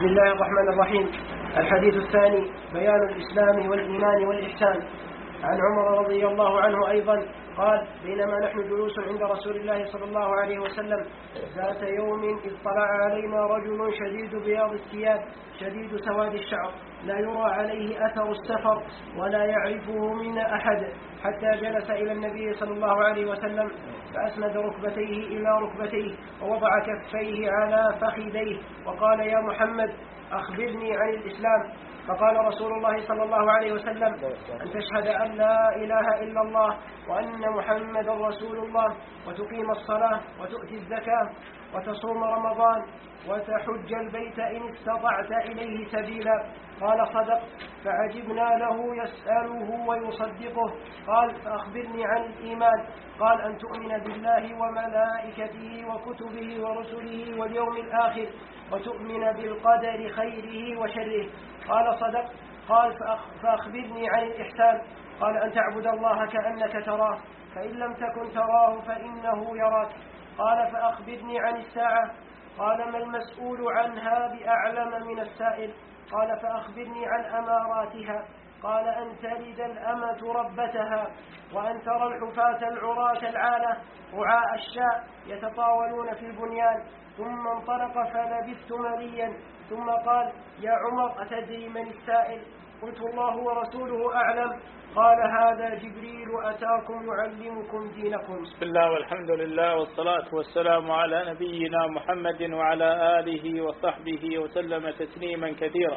بسم الله الرحمن الرحيم. الحديث الثاني بيان الإسلام والإيمان والإحسان. عن عمر رضي الله عنه أيضا قال: بينما نحن جلوس عند رسول الله صلى الله عليه وسلم ذات يوم إذ طلع علينا رجل شديد بياض الثياب شديد سواد الشعر لا يرى عليه أثر السفر ولا يعرفه منا أحد، حتى جلس إلى النبي صلى الله عليه وسلم فأسند ركبتيه إلى ركبتيه ووضع كفيه على فخذيه وقال: يا محمد أخبرني عن الإسلام. فقال رسول الله صلى الله عليه وسلم: أن تشهد أن لا إله إلا الله وأن محمد رسول الله وتقيم الصلاة وتؤتي الزكاة وتصوم رمضان وتحج البيت إن استطعت إليه سبيلا. قال: صدق. فعجبنا له يسأله ويصدقه. قال: فأخبرني عن الإيمان. قال: أن تؤمن بالله وملائكته وكتبه ورسله واليوم الآخر وتؤمن بالقدر خيره وشره. قال: صدق. قال: فأخبرني عن الإحسان. قال: أن تعبد الله كأنك تراه فإن لم تكن تراه فإنه يراك. قال: فأخبرني عن الساعة. قال: ما المسؤول عنها بأعلم من السائل. قال: فأخبرني عن أماراتها. قال: أن تلد الأمة ربتها وأن ترى الحفاة العراة العالة رعاء الشاء يتطاولون في البنيان. ثم انطلق فلبثت مليا ثم قال: يا عمر أتدري من السائل؟ قلت: الله ورسوله أعلم. قال: هذا جبريل أتاكم يعلمكم دينكم. بسم الله والحمد لله والصلاة والسلام على نبينا محمد وعلى آله وصحبه وسلم تسليما كثيرا.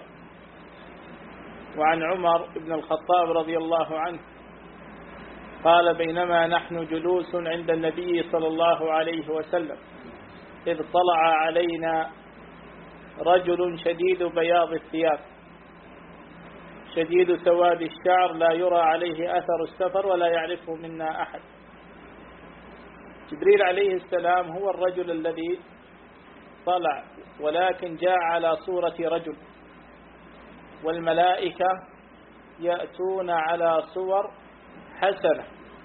وعن عمر بن الخطاب رضي الله عنه قال: بينما نحن جلوس عند النبي صلى الله عليه وسلم إذ طلع علينا رجل شديد بياض الثياب شديد سواد الشعر لا يرى عليه أثر السفر ولا يعرفه منا أحد. جبريل عليه السلام هو الرجل الذي طلع، ولكن جاء على صورة رجل، والملائكة يأتون على صور حسنة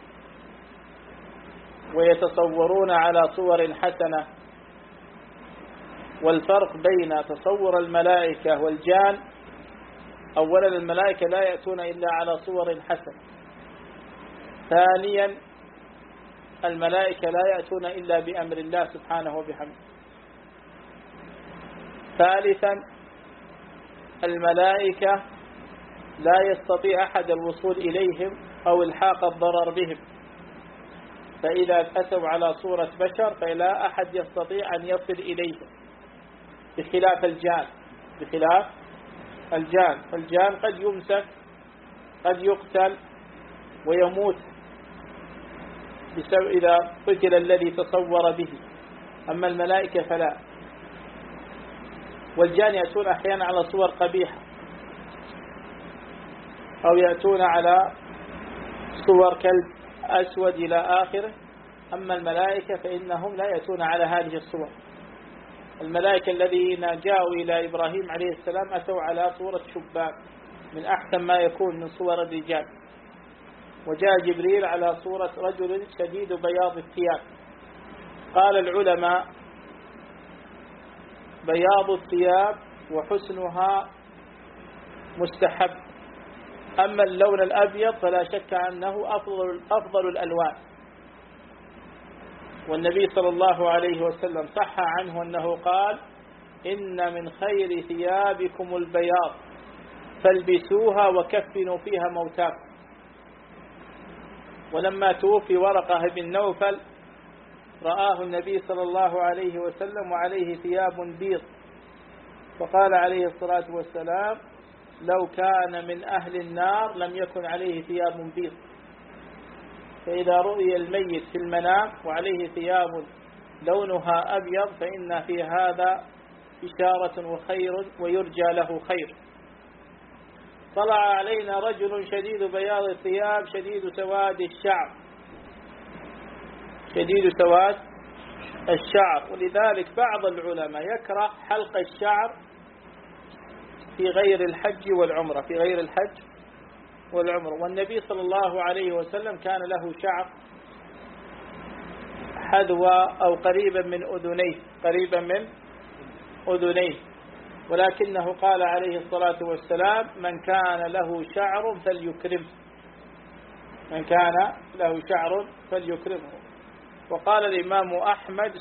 ويتصورون على صور حسنة. والفرق بين تصور الملائكة والجان: أولا الملائكة لا يأتون إلا على صور حسنة. ثانيا الملائكة لا يأتون إلا بأمر الله سبحانه وبحمده. ثالثا الملائكة لا يستطيع أحد الوصول إليهم أو الحاق الضرر بهم، فإذا أتوا على صورة بشر فلا أحد يستطيع أن يصل إليهم، بخلاف الجان. فالجان قد يمسك، قد يقتل ويموت بسبب إذا قتل الذي تصور به، أما الملائكة فلا. والجان يأتون أحيانا على صور قبيحة أو يأتون على صور كلب أسود إلى آخره، أما الملائكة فإنهم لا يأتون على هذه الصور. الملائكة الذين جاءوا إلى إبراهيم عليه السلام أتوا على صورة شبان من أحسن ما يكون من صور الرجال، وجاء جبريل على صورة رجل شديد بياض الثياب. قال العلماء: بياض الثياب وحسنها مستحب، أما اللون الأبيض فلا شك أنه أفضل الألوان. والنبي صلى الله عليه وسلم صح عنه أنه قال: إن من خير ثيابكم البياض فالبسوها وكفنوا فيها موتاكم. ولما توفي ورقة بن نوفل رآه النبي صلى الله عليه وسلم وعليه ثياب بيض، فقال عليه الصلاة والسلام: لو كان من أهل النار لم يكن عليه ثياب بيض. فإذا رؤي الميت في المنام وعليه ثياب لونها أبيض فإن في هذا إشارة وخير ويرجى له خير. طلع علينا رجل شديد بياض الثياب شديد سواد الشعر، ولذلك بعض العلماء يكره حلق الشعر في غير الحج والعمرة، والنبي صلى الله عليه وسلم كان له شعر حذو أو قريبا من أذنيه ولكنه قال عليه الصلاة والسلام: من كان له شعر فليكرمه، من كان له شعر فليكرمه. وقال الإمام أحمد: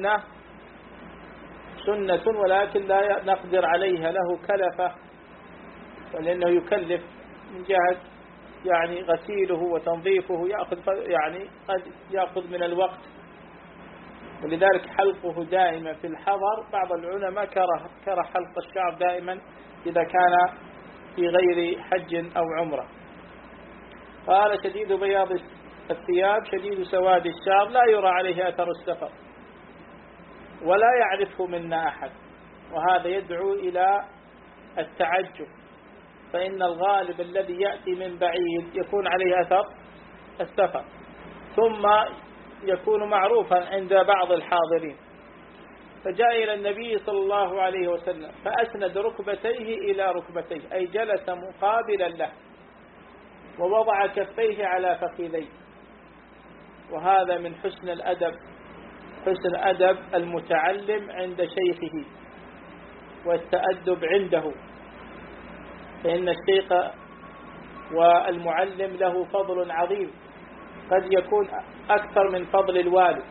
سنة ولكن لا نقدر عليها، له كلفة، لأنه يكلف من جهة يعني غسيله وتنظيفه، قد يأخذ من الوقت، ولذلك حلقه دائما في الحضر. بعض العلماء كره حلق الشعر دائما إذا كان في غير حج أو عمرة. قال: شديد بياض الثياب شديد سواد الشعر لا يرى عليه أثر السفر ولا يعرفه منا أحد، وهذا يدعو إلى التعجب، فإن الغالب الذي يأتي من بعيد يكون عليه أثر السفر، ثم يكون معروفا عند بعض الحاضرين. فجاء إلى النبي صلى الله عليه وسلم فأسند ركبتيه إلى ركبتيه، أي جلس مقابلا له ووضع كفيه على فخذيه، وهذا من حسن الأدب، حسن أدب المتعلم عند شيخه والتأدب عنده، فإن الشيخ والمعلم له فضل عظيم قد يكون أكثر من فضل الوالد.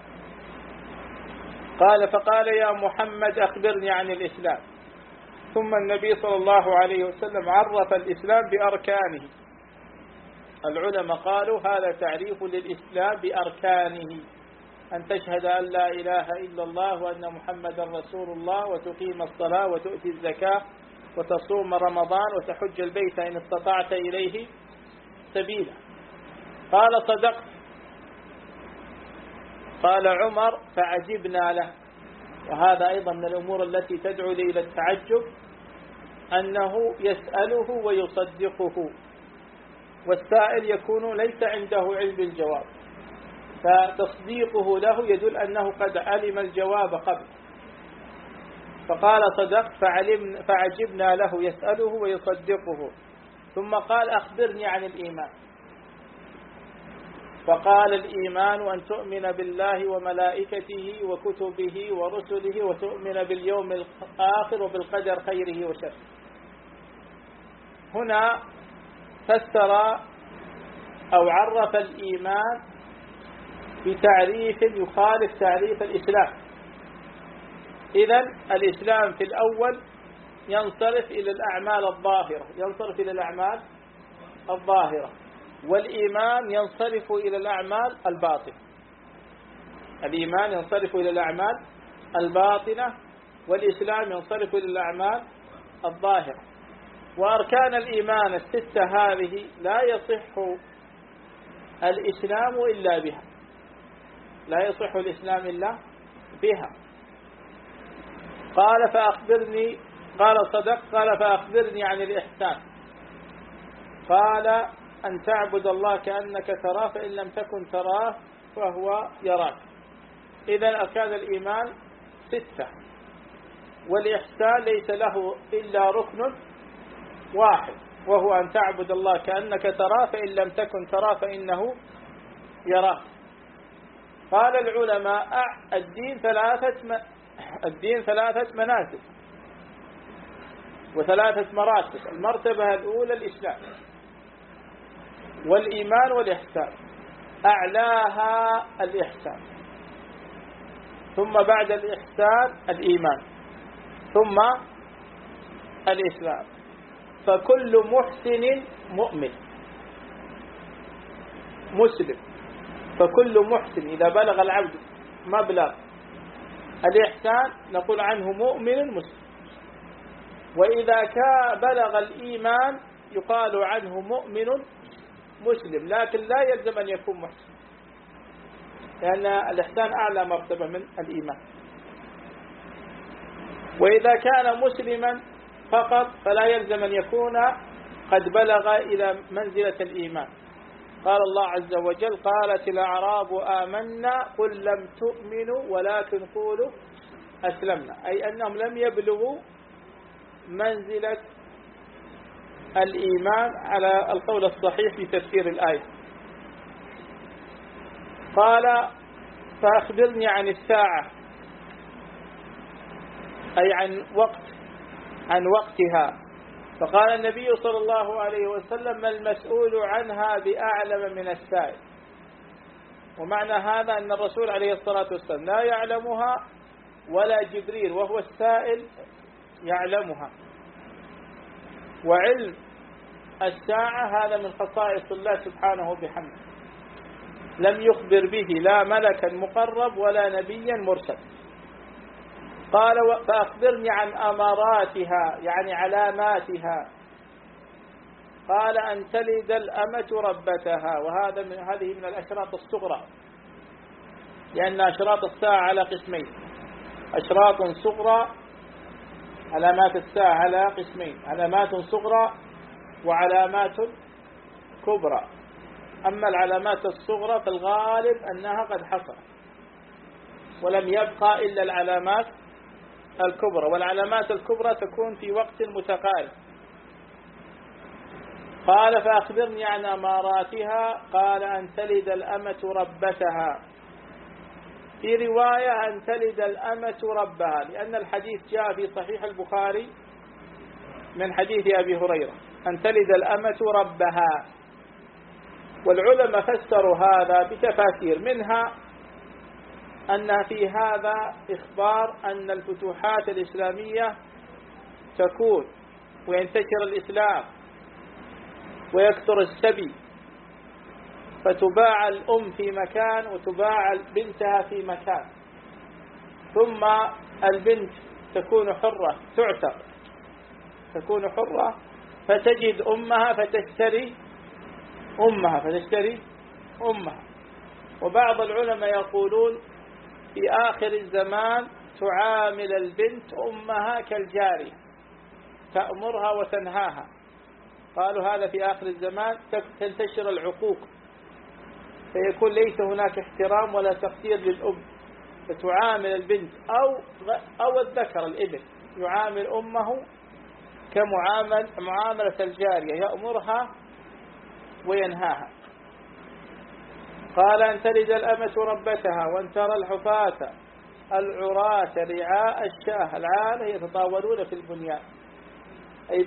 قال: فقال: يا محمد أخبرني عن الإسلام. ثم النبي صلى الله عليه وسلم عرف الإسلام بأركانه. العلماء قالوا هذا تعريف للإسلام بأركانه: أن تشهد أن لا إله إلا الله وأن محمدا رسول الله، وتقيم الصلاة، وتؤتي الزكاة، وتصوم رمضان، وتحج البيت إن استطعت إليه سبيلا. قال: صدقت. قال عمر: فعجبنا له. وهذا أيضا من الأمور التي تدعو إلى التعجب، أنه يسأله ويصدقه، والسائل يكون ليس عنده علم الجواب، فتصديقه له يدل أنه قد علم الجواب قبل. فقال: صدقت. فعجبنا له يسأله ويصدقه. ثم قال: أخبرني عن الإيمان. فقال: الإيمان أن تؤمن بالله وملائكته وكتبه ورسله، وتؤمن باليوم الآخر وبالقدر خيره وشره. هنا فسر أو عرف الإيمان بتعريف يخالف تعريف الإسلام. إذن الإسلام في الأول ينصرف إلى الأعمال الظاهرة، والإيمان ينصرف إلى الأعمال الباطنة. الإيمان ينصرف إلى الأعمال الباطنة، والإسلام ينصرف إلى الأعمال الظاهرة. وأركان الإيمان الستة هذه لا يصح الإسلام إلا بها، لا يصح الإسلام إلا بها. قال: فأخبرني. قال: صدق. قال: فأخبرني عن الإحسان. قال: أن تعبد الله كأنك تراه، فإن لم تكن تراه فهو يراك. إذن أركان الإيمان ستة، والإحسان ليس له إلا ركن واحد، وهو أن تعبد الله كأنك تراه، فإن لم تكن تراه فإنه يراك. قال العلماء: الدين ثلاثة منازل وثلاثة مراتب. المرتبة الأولى الإسلام والإيمان والإحسان، أعلاها الإحسان، ثم بعد الإحسان الإيمان، ثم الإسلام. فكل محسن مؤمن مسلم، فكل محسن إذا بلغ العبد مبلغ الإحسان نقول عنه مؤمن مسلم، وإذا بلغ الإيمان يقال عنه مؤمن مسلم، لكن لا يلزم أن يكون محسن، لأن الإحسان أعلى مرتبة من الإيمان. وإذا كان مسلما فقط فلا يلزم أن يكون قد بلغ إلى منزلة الإيمان. قال الله عز وجل: قالت الأعراب آمنا قل لم تؤمنوا ولكن قولوا أسلمنا، أي أنهم لم يبلغوا منزلة الإيمان على القول الصحيح في تفسير الآية. قال: فأخبرني عن الساعة، أي عن وقت عن وقتها. فقال النبي صلى الله عليه وسلم: ما المسؤول عنها بأعلم من السائل. ومعنى هذا أن الرسول عليه الصلاة والسلام لا يعلمها ولا جبريل وهو السائل يعلمها. وعلم الساعة هذا من خصائص الله سبحانه وبحمده، لم يخبر به لا ملكا مقرب ولا نبيا مرسل. قال: فأخبرني عن أماراتها، يعني علاماتها. قال: أن تلد الأمة ربتها. هذه من الأشراط الصغرى، لأن أشراط الساعة على قسمين: أشراط صغرى، علامات الساعة على قسمين: علامات صغرى وعلامات كبرى. أما العلامات الصغرى في الغالب أنها قد حصلت، ولم يبقى إلا العلامات الكبرى، والعلامات الكبرى تكون في وقت متقارب. قال: فأخبرني عن أماراتها. قال: أن تلد الأمة ربتها. في رواية أن تلد الأمة ربها، لأن الحديث جاء في صحيح البخاري من حديث أبي هريرة: أن تلد الأمة ربها. والعلماء فسروا هذا بتفاسير، منها أن في هذا إخبار أن الفتوحات الإسلامية تكون وينتشر الإسلام ويكثر السبي، فتباع الأم في مكان وتباع بنتها في مكان، ثم البنت تكون حرة، تعتق، تكون حرة، فتجد أمها فتشتري أمها. وبعض العلماء يقولون في آخر الزمان تعامل البنت أمها كالجارية، تأمرها وتنهاها. قالوا هذا في آخر الزمان تنتشر العقوق، فيكون ليس هناك احترام ولا تقدير للأم، فتعامل البنت أو الذكر الابن يعامل أمه كمعاملة الجارية، يأمرها وينهاها. قال: أن تلد الأمة ربتها وأن ترى الحفاة العراة رعاء الشاه العالة يتطاولون في البنيان. أي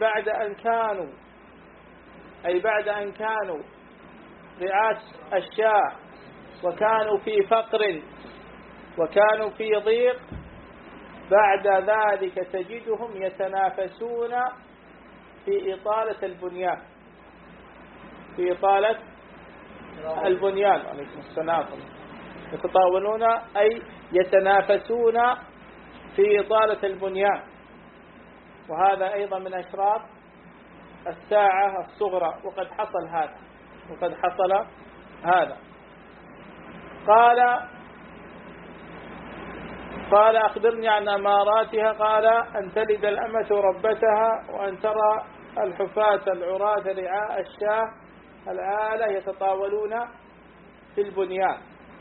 بعد أن كانوا رعاة الشاه وكانوا في فقر وكانوا في ضيق، بعد ذلك تجدهم يتنافسون في إطالة البنيان، في إطالة البنيان. عليكم السلام. يتطاولون أي يتنافسون في إطالة البنيان. وهذا أيضا من أشراط الساعة الصغرى، وقد حصل هذا. قال: أخبرني عن أماراتها. قال: أن تلد الأمة ربتها وأن ترى الحفاة العراة رعاء الشاه العالة يتطاولون في البنيان.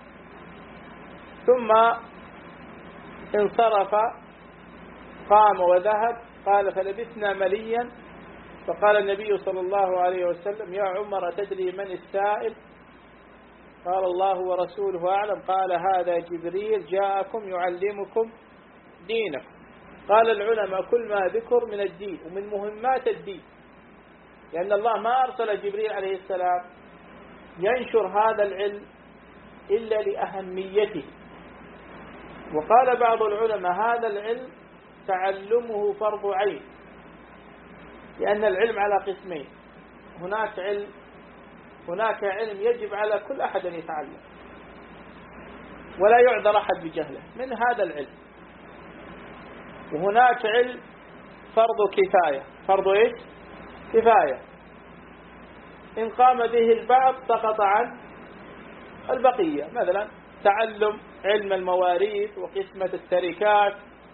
ثم انصرف، قام وذهب. قال: فلبثنا مليا، فقال النبي صلى الله عليه وسلم: يا عمر تدري من السائل؟ قال: الله ورسوله أعلم. قال: هذا جبريل جاءكم يعلمكم دينكم. قال العلماء: كل ما ذكر من الدين ومن مهمات الدين، لأن الله ما أرسل جبريل عليه السلام ينشر هذا العلم إلا لأهميته. وقال بعض العلماء: هذا العلم تعلمه فرض عين، لأن العلم على قسمين: هناك علم يجب على كل أحد أن يتعلم ولا يعذر أحد بجهله من هذا العلم، وهناك علم فرض كفاية. فرض إيش؟ كفاية، إن قام به البعض سقط عن البقية. مثلا تعلم علم المواريث وقسمة التركات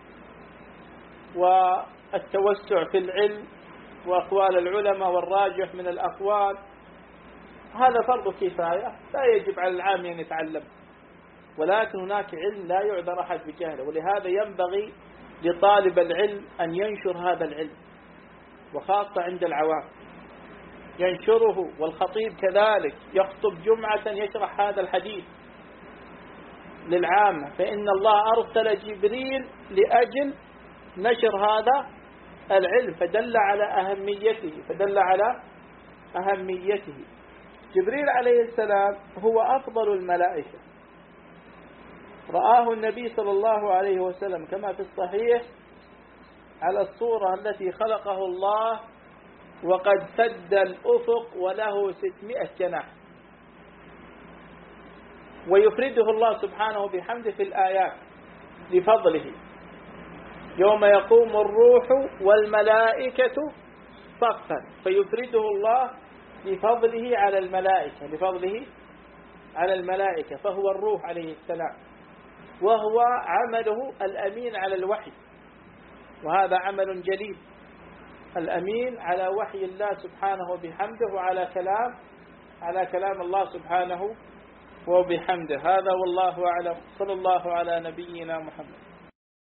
والتوسع في العلم وأقوال العلماء والراجح من الأقوال، هذا فرض كفاية لا يجب على العام أن يتعلم، ولكن هناك علم لا يعذر أحد بجهله، ولهذا ينبغي لطالب العلم أن ينشر هذا العلم، وخاصة عند العوام ينشره، والخطيب كذلك يخطب جمعة يشرح هذا الحديث للعامة، فإن الله أرسل جبريل لأجل نشر هذا العلم، فدل على أهميته. جبريل عليه السلام هو أفضل الملائكة، رآه النبي صلى الله عليه وسلم كما في الصحيح على الصورة التي خلقه الله وقد سد الأفق وله 600 جناح، ويفرده الله سبحانه بحمده في الآيات لفضله، يوم يقوم الروح والملائكة صفا، فيفرده الله لفضله على الملائكة، فهو الروح عليه السلام، وهو عمله الأمين على الوحي، وهذا عمل جليل، الأمين على وحي الله سبحانه وبحمده وعلى كلام الله سبحانه وبحمده. هذا والله أعلم. صلى الله على نبينا محمد.